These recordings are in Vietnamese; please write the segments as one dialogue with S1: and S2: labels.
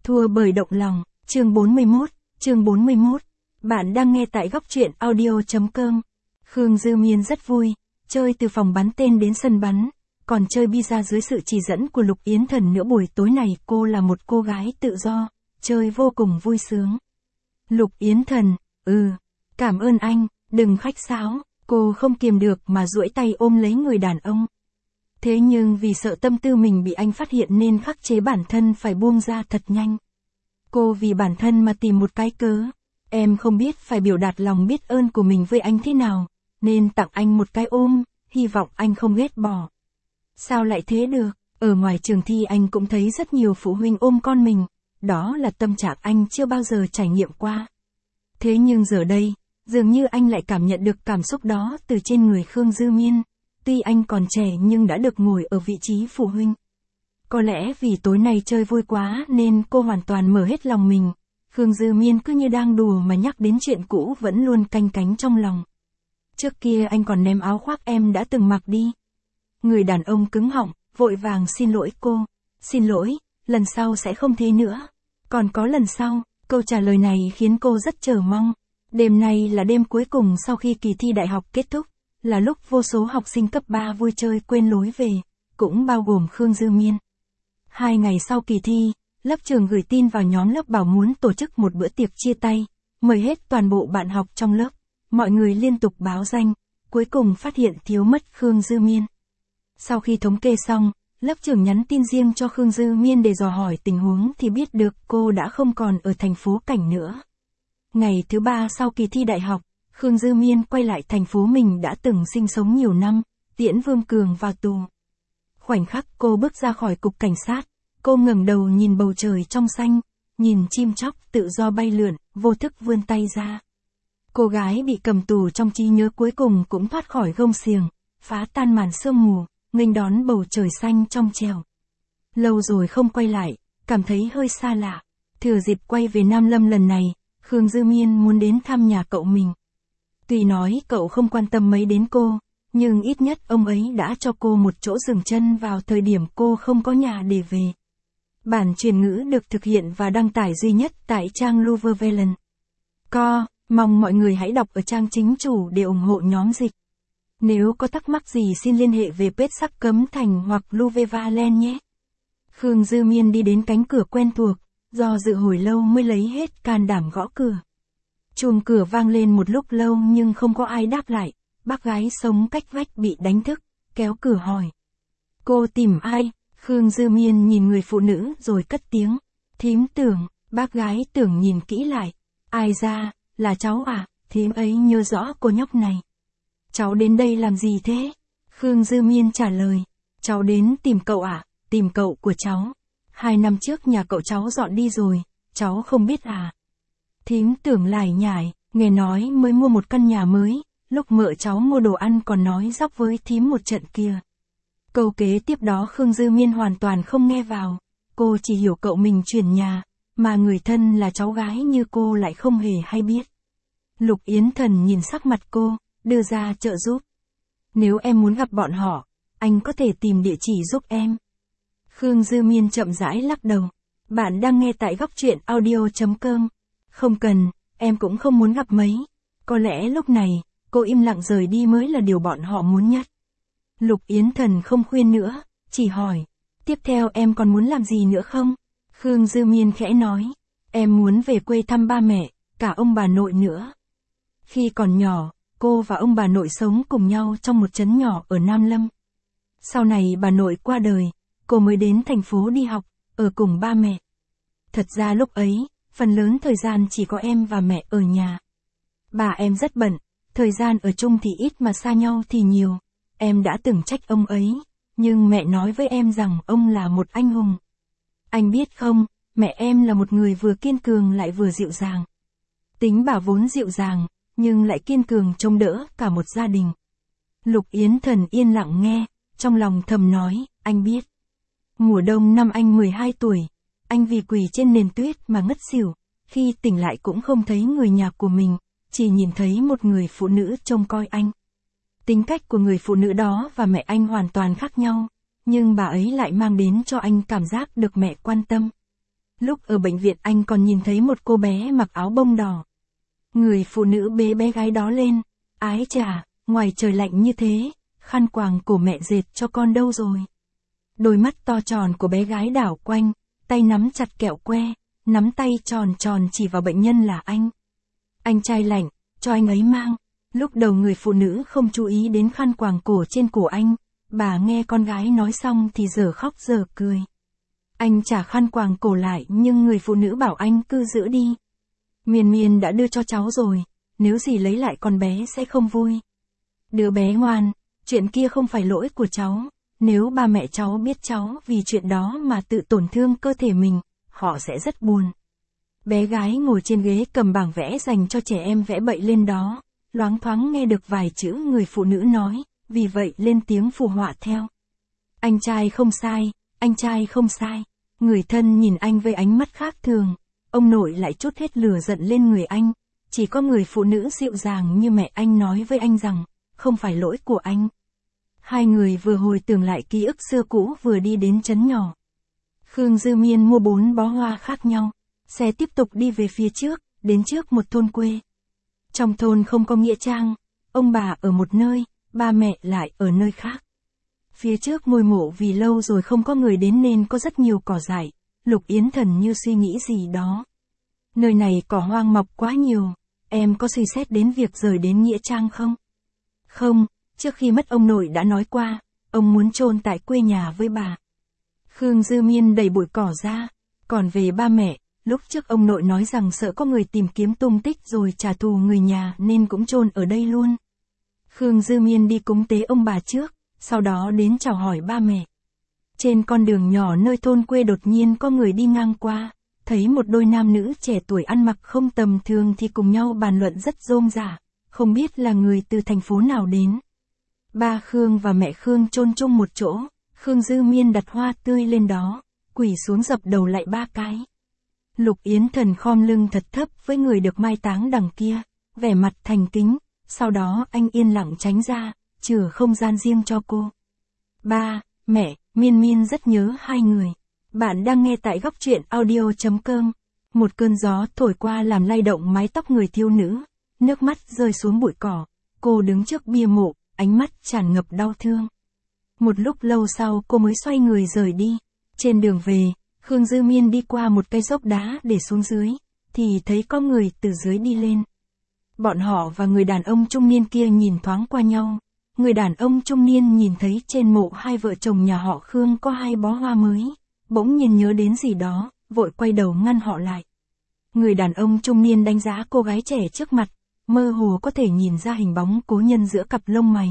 S1: Thua bởi động lòng, chương 41. Bạn đang nghe tại góc truyện audio.com. Khương Dư Miên rất vui, chơi từ phòng bắn tên đến sân bắn, còn chơi bi-a dưới sự chỉ dẫn của Lục Yến Thần nữa. Buổi tối này cô là một cô gái tự do, chơi vô cùng vui sướng. Lục Yến Thần, cảm ơn anh, đừng khách sáo, cô không kiềm được mà duỗi tay ôm lấy người đàn ông. Thế nhưng vì sợ tâm tư mình bị anh phát hiện nên khắc chế bản thân phải buông ra thật nhanh. Cô vì bản thân mà tìm một cái cớ. Em không biết phải biểu đạt lòng biết ơn của mình với anh thế nào, nên tặng anh một cái ôm, hy vọng anh không ghét bỏ. Sao lại thế được, ở ngoài trường thi anh cũng thấy rất nhiều phụ huynh ôm con mình, đó là tâm trạng anh chưa bao giờ trải nghiệm qua. Thế nhưng giờ đây, dường như anh lại cảm nhận được cảm xúc đó từ trên người Khương Dư Miên. Tuy anh còn trẻ nhưng đã được ngồi ở vị trí phụ huynh. Có lẽ vì tối nay chơi vui quá nên cô hoàn toàn mở hết lòng mình. Khương Dư Miên cứ như đang đùa mà nhắc đến chuyện cũ vẫn luôn canh cánh trong lòng. Trước kia anh còn ném áo khoác em đã từng mặc đi. Người đàn ông cứng họng, vội vàng xin lỗi cô. Xin lỗi, lần sau sẽ không thế nữa. Còn có lần sau, câu trả lời này khiến cô rất chờ mong. Đêm nay là đêm cuối cùng sau khi kỳ thi đại học kết thúc. Là lúc vô số học sinh cấp 3 vui chơi quên lối về, cũng bao gồm Khương Dư Miên. 2 ngày sau kỳ thi, lớp trường gửi tin vào nhóm lớp bảo muốn tổ chức một bữa tiệc chia tay, mời hết toàn bộ bạn học trong lớp. Mọi người liên tục báo danh, cuối cùng phát hiện thiếu mất Khương Dư Miên. Sau khi thống kê xong, lớp trưởng nhắn tin riêng cho Khương Dư Miên để dò hỏi tình huống thì biết được cô đã không còn ở thành phố Cảnh nữa. Ngày thứ 3 sau kỳ thi đại học, Khương Dư Miên quay lại thành phố mình đã từng sinh sống nhiều năm, tiễn Vương Cường vào tù. Khoảnh khắc cô bước ra khỏi cục cảnh sát, cô ngẩng đầu nhìn bầu trời trong xanh, nhìn chim chóc tự do bay lượn, vô thức vươn tay ra. Cô gái bị cầm tù trong trí nhớ cuối cùng cũng thoát khỏi gông xiềng, phá tan màn sương mù, nghênh đón bầu trời xanh trong trẻo. Lâu rồi không quay lại, cảm thấy hơi xa lạ. Thừa dịp quay về Nam Lâm lần này, Khương Dư Miên muốn đến thăm nhà cậu mình. Tuy nói cậu không quan tâm mấy đến cô, nhưng ít nhất ông ấy đã cho cô một chỗ dừng chân vào thời điểm cô không có nhà để về. Bản truyền ngữ được thực hiện và đăng tải duy nhất tại trang Luverne. Mong mọi người hãy đọc ở trang chính chủ để ủng hộ nhóm dịch. Nếu có thắc mắc gì xin liên hệ về page Sắc Cấm Thành hoặc Luverne nhé. Khương Dư Miên đi đến cánh cửa quen thuộc, do dự hồi lâu mới lấy hết can đảm gõ cửa. Chuông cửa vang lên một lúc lâu nhưng không có ai đáp lại. Bác gái sống cách vách bị đánh thức, kéo cửa hỏi. Cô tìm ai? Khương Dư Miên nhìn người phụ nữ rồi cất tiếng. Thím Tưởng. Bác gái Tưởng nhìn kỹ lại. Ai ra, là cháu à? Thím ấy nhớ rõ cô nhóc này. Cháu đến đây làm gì thế? Khương Dư Miên trả lời. Cháu đến tìm cậu ạ, tìm cậu của cháu. 2 năm trước nhà cậu cháu dọn đi rồi, cháu không biết à? Thím Tưởng lải nhải, nghe nói mới mua một căn nhà mới, lúc mợ cháu mua đồ ăn còn nói dóc với thím một trận kia. Câu kế tiếp đó Khương Dư Miên hoàn toàn không nghe vào, cô chỉ hiểu cậu mình chuyển nhà, mà người thân là cháu gái như cô lại không hề hay biết. Lục Yến Thần nhìn sắc mặt cô, đưa ra trợ giúp. Nếu em muốn gặp bọn họ, anh có thể tìm địa chỉ giúp em. Khương Dư Miên chậm rãi lắc đầu. Bạn đang nghe tại góc truyện audio.com. Không cần, em cũng không muốn gặp mấy. Có lẽ lúc này, cô im lặng rời đi mới là điều bọn họ muốn nhất. Lục Yến Thần không khuyên nữa, chỉ hỏi. Tiếp theo em còn muốn làm gì nữa không? Khương Dư Miên khẽ nói. Em muốn về quê thăm ba mẹ, cả ông bà nội nữa. Khi còn nhỏ, cô và ông bà nội sống cùng nhau trong một trấn nhỏ ở Nam Lâm. Sau này bà nội qua đời, cô mới đến thành phố đi học, ở cùng ba mẹ. Thật ra lúc ấy, phần lớn thời gian chỉ có em và mẹ ở nhà. Bà em rất bận, thời gian ở chung thì ít mà xa nhau thì nhiều. Em đã từng trách ông ấy, nhưng mẹ nói với em rằng ông là một anh hùng. Anh biết không, mẹ em là một người vừa kiên cường lại vừa dịu dàng. Tính bà vốn dịu dàng, nhưng lại kiên cường chống đỡ cả một gia đình. Lục Yến Thần yên lặng nghe, trong lòng thầm nói, anh biết. Mùa đông năm anh 12 tuổi, anh vì quỳ trên nền tuyết mà ngất xỉu, khi tỉnh lại cũng không thấy người nhà của mình, chỉ nhìn thấy một người phụ nữ trông coi anh. Tính cách của người phụ nữ đó và mẹ anh hoàn toàn khác nhau, nhưng bà ấy lại mang đến cho anh cảm giác được mẹ quan tâm. Lúc ở bệnh viện anh còn nhìn thấy một cô bé mặc áo bông đỏ. Người phụ nữ bế bé gái đó lên. Ái chà, ngoài trời lạnh như thế, khăn quàng cổ mẹ dệt cho con đâu rồi? Đôi mắt to tròn của bé gái đảo quanh, tay nắm chặt kẹo que, nắm tay tròn tròn chỉ vào bệnh nhân là anh. Anh trai lạnh, cho anh ấy mang. Lúc đầu người phụ nữ không chú ý đến khăn quàng cổ trên cổ anh, bà nghe con gái nói xong thì giờ khóc giờ cười. Anh trả khăn quàng cổ lại nhưng người phụ nữ bảo anh cứ giữ đi. Miên Miên đã đưa cho cháu rồi, nếu dì lấy lại con bé sẽ không vui. Đứa bé ngoan, chuyện kia không phải lỗi của cháu, nếu ba mẹ cháu biết cháu vì chuyện đó mà tự tổn thương cơ thể mình, họ sẽ rất buồn. Bé gái ngồi trên ghế cầm bảng vẽ dành cho trẻ em vẽ bậy lên đó, loáng thoáng nghe được vài chữ người phụ nữ nói, vì vậy lên tiếng phù họa theo. Anh trai không sai, anh trai không sai. Người thân nhìn anh với ánh mắt khác thường, ông nội lại trút hết lửa giận lên người anh. Chỉ có người phụ nữ dịu dàng như mẹ anh nói với anh rằng, không phải lỗi của anh. Hai người vừa hồi tưởng lại ký ức xưa cũ vừa đi đến trấn nhỏ. Khương Dư Miên mua 4 bó hoa khác nhau, xe tiếp tục đi về phía trước, đến trước một thôn quê. Trong thôn không có nghĩa trang, ông bà ở một nơi, ba mẹ lại ở nơi khác. Phía trước ngôi mộ vì lâu rồi không có người đến nên có rất nhiều cỏ dại, Lục Yến Thần như suy nghĩ gì đó. Nơi này cỏ hoang mọc quá nhiều, em có suy xét đến việc rời đến nghĩa trang không? Không, trước khi mất ông nội đã nói qua, ông muốn chôn tại quê nhà với bà. Khương Dư Miên đẩy bụi cỏ ra, còn về ba mẹ, lúc trước ông nội nói rằng sợ có người tìm kiếm tung tích rồi trả thù người nhà nên cũng chôn ở đây luôn. Khương Dư Miên đi cúng tế ông bà trước, sau đó đến chào hỏi ba mẹ. Trên con đường nhỏ nơi thôn quê đột nhiên có người đi ngang qua, thấy một đôi nam nữ trẻ tuổi ăn mặc không tầm thường thì cùng nhau bàn luận rất rôm rả, không biết là người từ thành phố nào đến. Ba Khương và mẹ Khương chôn chung một chỗ, Khương Dư Miên đặt hoa tươi lên đó, quỳ xuống dập đầu lại 3 cái. Lục Yến Thần khom lưng thật thấp với người được mai táng đằng kia, vẻ mặt thành kính, sau đó anh yên lặng tránh ra, chừa không gian riêng cho cô. Ba, mẹ, Miên Miên rất nhớ hai người. Bạn đang nghe tại góc truyện audio.com. Một cơn gió thổi qua làm lay động mái tóc người thiếu nữ, nước mắt rơi xuống bụi cỏ, cô đứng trước bia mộ, ánh mắt tràn ngập đau thương. Một lúc lâu sau cô mới xoay người rời đi. Trên đường về, Khương Dư Miên đi qua một cây dốc đá để xuống dưới, thì thấy có người từ dưới đi lên. Bọn họ và người đàn ông trung niên kia nhìn thoáng qua nhau. Người đàn ông trung niên nhìn thấy trên mộ hai vợ chồng nhà họ Khương có 2 bó hoa mới, bỗng nhiên nhớ đến gì đó, vội quay đầu ngăn họ lại. Người đàn ông trung niên đánh giá cô gái trẻ trước mặt, mơ hồ có thể nhìn ra hình bóng cố nhân giữa cặp lông mày.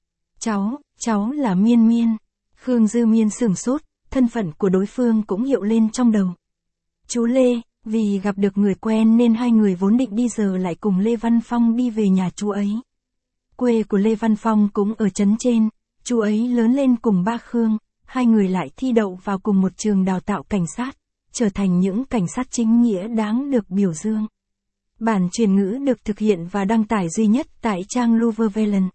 S1: Cháu là Miên Miên. Khương Dư Miên sửng sốt, thân phận của đối phương cũng hiện lên trong đầu. Chú Lê, vì gặp được người quen nên hai người vốn định đi giờ lại cùng Lê Văn Phong đi về nhà chú ấy. Quê của Lê Văn Phong cũng ở trấn trên, chú ấy lớn lên cùng ba Khương, hai người lại thi đậu vào cùng một trường đào tạo cảnh sát, trở thành những cảnh sát chính nghĩa đáng được biểu dương. Bản truyền ngữ được thực hiện và đăng tải duy nhất tại trang Luvervelen.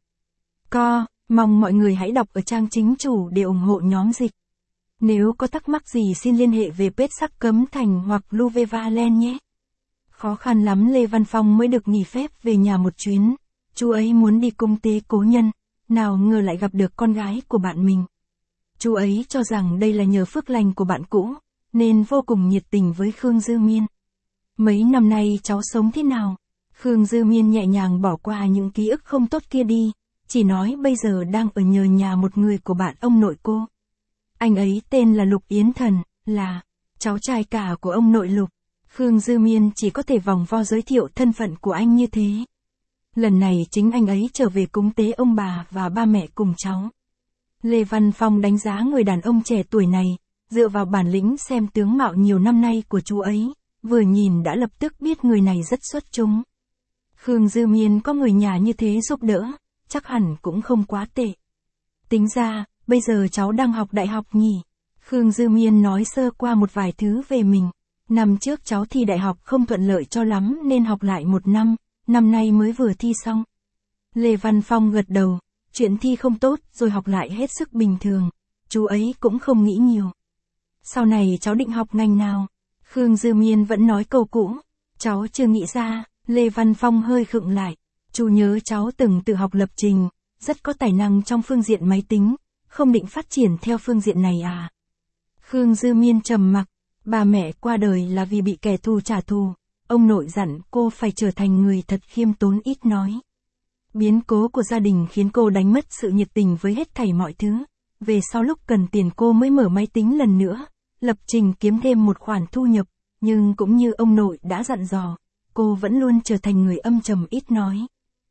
S1: Mong mọi người hãy đọc ở trang chính chủ để ủng hộ nhóm dịch. Nếu có thắc mắc gì xin liên hệ về page Sắc Cấm Thành hoặc Luvervelen nhé. Khó khăn lắm Lê Văn Phong mới được nghỉ phép về nhà một chuyến. Chú ấy muốn đi cúng tế cố nhân, nào ngờ lại gặp được con gái của bạn mình. Chú ấy cho rằng đây là nhờ phước lành của bạn cũ, nên vô cùng nhiệt tình với Khương Dư Miên. Mấy năm nay cháu sống thế nào? Khương Dư Miên nhẹ nhàng bỏ qua những ký ức không tốt kia đi, chỉ nói bây giờ đang ở nhờ nhà một người của bạn ông nội cô. Anh ấy tên là Lục Yến Thần, là cháu trai cả của ông nội Lục. Khương Dư Miên chỉ có thể vòng vo giới thiệu thân phận của anh như thế. Lần này chính anh ấy trở về cúng tế ông bà và ba mẹ cùng cháu. Lê Văn Phong đánh giá người đàn ông trẻ tuổi này, dựa vào bản lĩnh xem tướng mạo nhiều năm nay của chú ấy, vừa nhìn đã lập tức biết người này rất xuất chúng. Khương Dư Miên có người nhà như thế giúp đỡ, chắc hẳn cũng không quá tệ. Tính ra, bây giờ cháu đang học đại học nhỉ? Khương Dư Miên nói sơ qua một vài thứ về mình. Năm trước cháu thi đại học không thuận lợi cho lắm nên học lại 1 năm, năm nay mới vừa thi xong. Lê Văn Phong gật đầu, chuyện thi không tốt rồi học lại hết sức bình thường, chú ấy cũng không nghĩ nhiều. Sau này cháu định học ngành nào? Khương Dư Miên vẫn nói câu cũ, cháu chưa nghĩ ra. Lê Văn Phong hơi khựng lại. Chú nhớ cháu từng tự học lập trình, rất có tài năng trong phương diện máy tính, không định phát triển theo phương diện này à? Khương Dư Miên trầm mặc, bà mẹ qua đời là vì bị kẻ thù trả thù, ông nội dặn cô phải trở thành người thật khiêm tốn ít nói. Biến cố của gia đình khiến cô đánh mất sự nhiệt tình với hết thảy mọi thứ, về sau lúc cần tiền cô mới mở máy tính lần nữa, lập trình kiếm thêm một khoản thu nhập, nhưng cũng như ông nội đã dặn dò, cô vẫn luôn trở thành người âm trầm ít nói.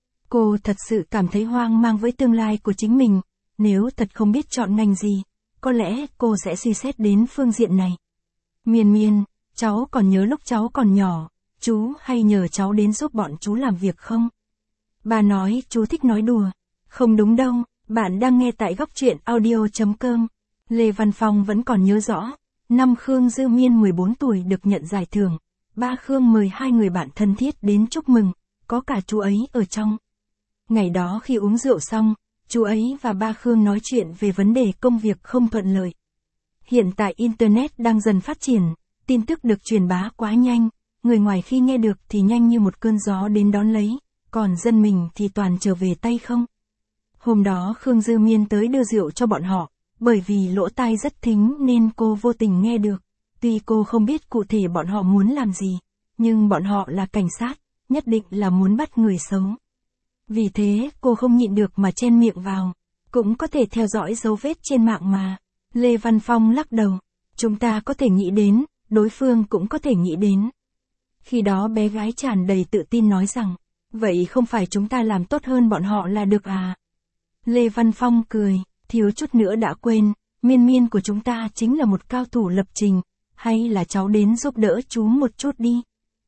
S1: Cô thật sự cảm thấy hoang mang với tương lai của chính mình, nếu thật không biết chọn ngành gì, có lẽ cô sẽ suy xét đến phương diện này. Miên Miên, cháu còn nhớ lúc cháu còn nhỏ, chú hay nhờ cháu đến giúp bọn chú làm việc không? Bà nói chú thích nói đùa. Không đúng đâu, bạn đang nghe tại góc truyện audio.com. Lê Văn Phong vẫn còn nhớ rõ, năm Khương Dư Miên 14 tuổi được nhận giải thưởng, ba Khương mời hai người bạn thân thiết đến chúc mừng, có cả chú ấy ở trong. Ngày đó khi uống rượu xong, chú ấy và ba Khương nói chuyện về vấn đề công việc không thuận lợi. Hiện tại Internet đang dần phát triển, tin tức được truyền bá quá nhanh, người ngoài khi nghe được thì nhanh như một cơn gió đến đón lấy, còn dân mình thì toàn trở về tay không. Hôm đó Khương Dư Miên tới đưa rượu cho bọn họ, bởi vì lỗ tai rất thính nên cô vô tình nghe được. Tuy cô không biết cụ thể bọn họ muốn làm gì, nhưng bọn họ là cảnh sát, nhất định là muốn bắt người xấu. Vì thế cô không nhịn được mà chen miệng vào, cũng có thể theo dõi dấu vết trên mạng mà. Lê Văn Phong lắc đầu, chúng ta có thể nghĩ đến, đối phương cũng có thể nghĩ đến. Khi đó bé gái tràn đầy tự tin nói rằng, vậy không phải chúng ta làm tốt hơn bọn họ là được à? Lê Văn Phong cười, thiếu chút nữa đã quên, Miên Miên của chúng ta chính là một cao thủ lập trình, hay là cháu đến giúp đỡ chú một chút đi.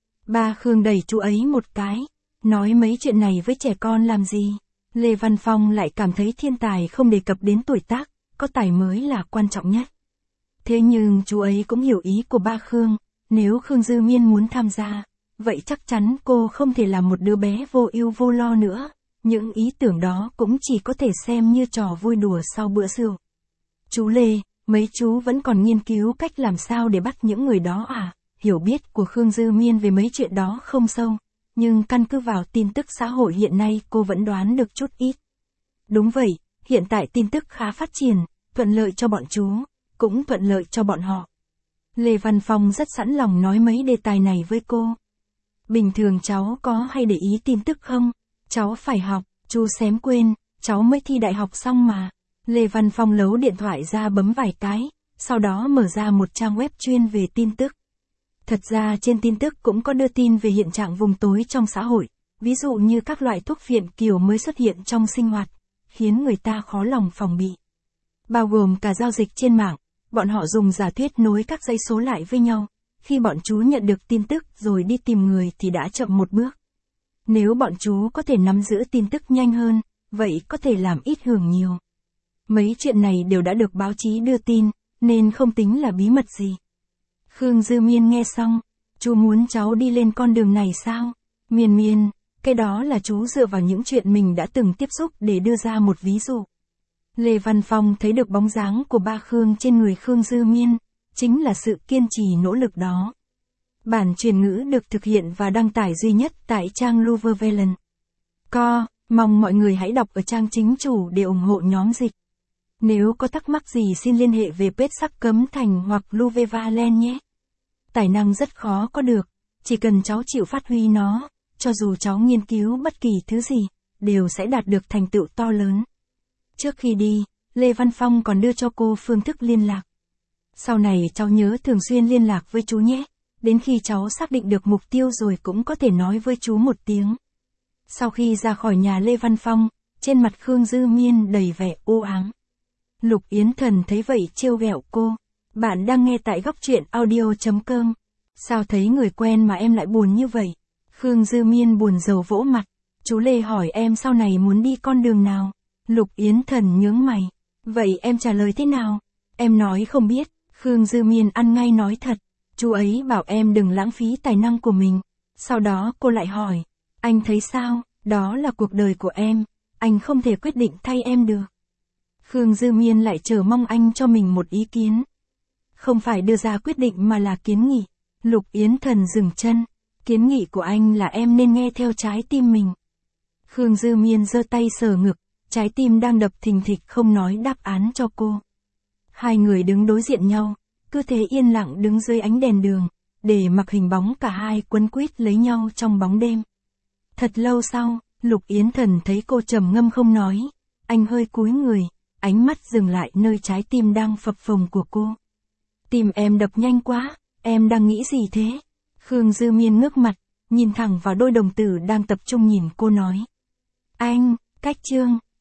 S1: Ba Khương đẩy chú ấy một cái, nói mấy chuyện này với trẻ con làm gì. Lê Văn Phong lại cảm thấy thiên tài không đề cập đến tuổi tác, có tài mới là quan trọng nhất. Thế nhưng chú ấy cũng hiểu ý của ba Khương, nếu Khương Dư Miên muốn tham gia, vậy chắc chắn cô không thể là một đứa bé vô ưu vô lo nữa. Những ý tưởng đó cũng chỉ có thể xem như trò vui đùa sau bữa rượu. Chú Lê, mấy chú vẫn còn nghiên cứu cách làm sao để bắt những người đó à? Hiểu biết của Khương Dư Miên về mấy chuyện đó không sâu, nhưng căn cứ vào tin tức xã hội hiện nay cô vẫn đoán được chút ít. Đúng vậy, hiện tại tin tức khá phát triển, thuận lợi cho bọn chú, cũng thuận lợi cho bọn họ. Lê Văn Phong rất sẵn lòng nói mấy đề tài này với cô. Bình thường cháu có hay để ý tin tức không? Cháu phải học, chú xém quên, cháu mới thi đại học xong mà. Lê Văn Phong lấu điện thoại ra bấm vài cái, sau đó mở ra một trang web chuyên về tin tức. Thật ra trên tin tức cũng có đưa tin về hiện trạng vùng tối trong xã hội, ví dụ như các loại thuốc phiện kiểu mới xuất hiện trong sinh hoạt, khiến người ta khó lòng phòng bị. Bao gồm cả giao dịch trên mạng, bọn họ dùng giả thuyết nối các dãy số lại với nhau, khi bọn chú nhận được tin tức rồi đi tìm người thì đã chậm một bước. Nếu bọn chú có thể nắm giữ tin tức nhanh hơn, vậy có thể làm ít hưởng nhiều. Mấy chuyện này đều đã được báo chí đưa tin, nên không tính là bí mật gì. Khương Dư Miên nghe xong, chú muốn cháu đi lên con đường này sao? Miên Miên, cái đó là chú dựa vào những chuyện mình đã từng tiếp xúc để đưa ra một ví dụ. Lê Văn Phong thấy được bóng dáng của ba Khương trên người Khương Dư Miên, chính là sự kiên trì nỗ lực đó. Bản truyền ngữ được thực hiện và đăng tải duy nhất tại trang Luvevelen. Mong mọi người hãy đọc ở trang chính chủ để ủng hộ nhóm dịch. Nếu có thắc mắc gì xin liên hệ về page Sắc Cấm Thành hoặc Luvevelen nhé. Tài năng rất khó có được, chỉ cần cháu chịu phát huy nó, cho dù cháu nghiên cứu bất kỳ thứ gì, đều sẽ đạt được thành tựu to lớn. Trước khi đi, Lê Văn Phong còn đưa cho cô phương thức liên lạc. Sau này cháu nhớ thường xuyên liên lạc với chú nhé, đến khi cháu xác định được mục tiêu rồi cũng có thể nói với chú một tiếng. Sau khi ra khỏi nhà Lê Văn Phong, trên mặt Khương Dư Miên đầy vẻ u ám. Lục Yến Thần thấy vậy trêu ghẹo cô. Bạn đang nghe tại góc truyện audio.com. Sao thấy người quen mà em lại buồn như vậy? Khương Dư Miên buồn rầu vỗ mặt. Chú Lê hỏi em sau này muốn đi con đường nào? Lục Yến Thần nhướng mày. Vậy em trả lời thế nào? Em nói không biết. Khương Dư Miên ăn ngay nói thật. Chú ấy bảo em đừng lãng phí tài năng của mình. Sau đó cô lại hỏi. Anh thấy sao? Đó là cuộc đời của em. Anh không thể quyết định thay em được. Khương Dư Miên lại chờ mong anh cho mình một ý kiến. Không phải đưa ra quyết định mà là kiến nghị. Lục Yến Thần dừng chân. Kiến nghị của anh là em nên nghe theo trái tim mình. Khương Dư Miên giơ tay sờ ngực, trái tim đang đập thình thịch không nói đáp án cho cô. Hai người đứng đối diện nhau, cứ thế yên lặng đứng dưới ánh đèn đường, để mặc hình bóng cả hai quấn quýt lấy nhau trong bóng đêm. Thật lâu sau, Lục Yến Thần thấy cô trầm ngâm không nói, anh hơi cúi người, ánh mắt dừng lại nơi trái tim đang phập phồng của cô. Tim em đập nhanh quá, em đang nghĩ gì thế? Khương Dư Miên ngước mặt, nhìn thẳng vào đôi đồng tử đang tập trung nhìn cô nói. Anh, cách chương.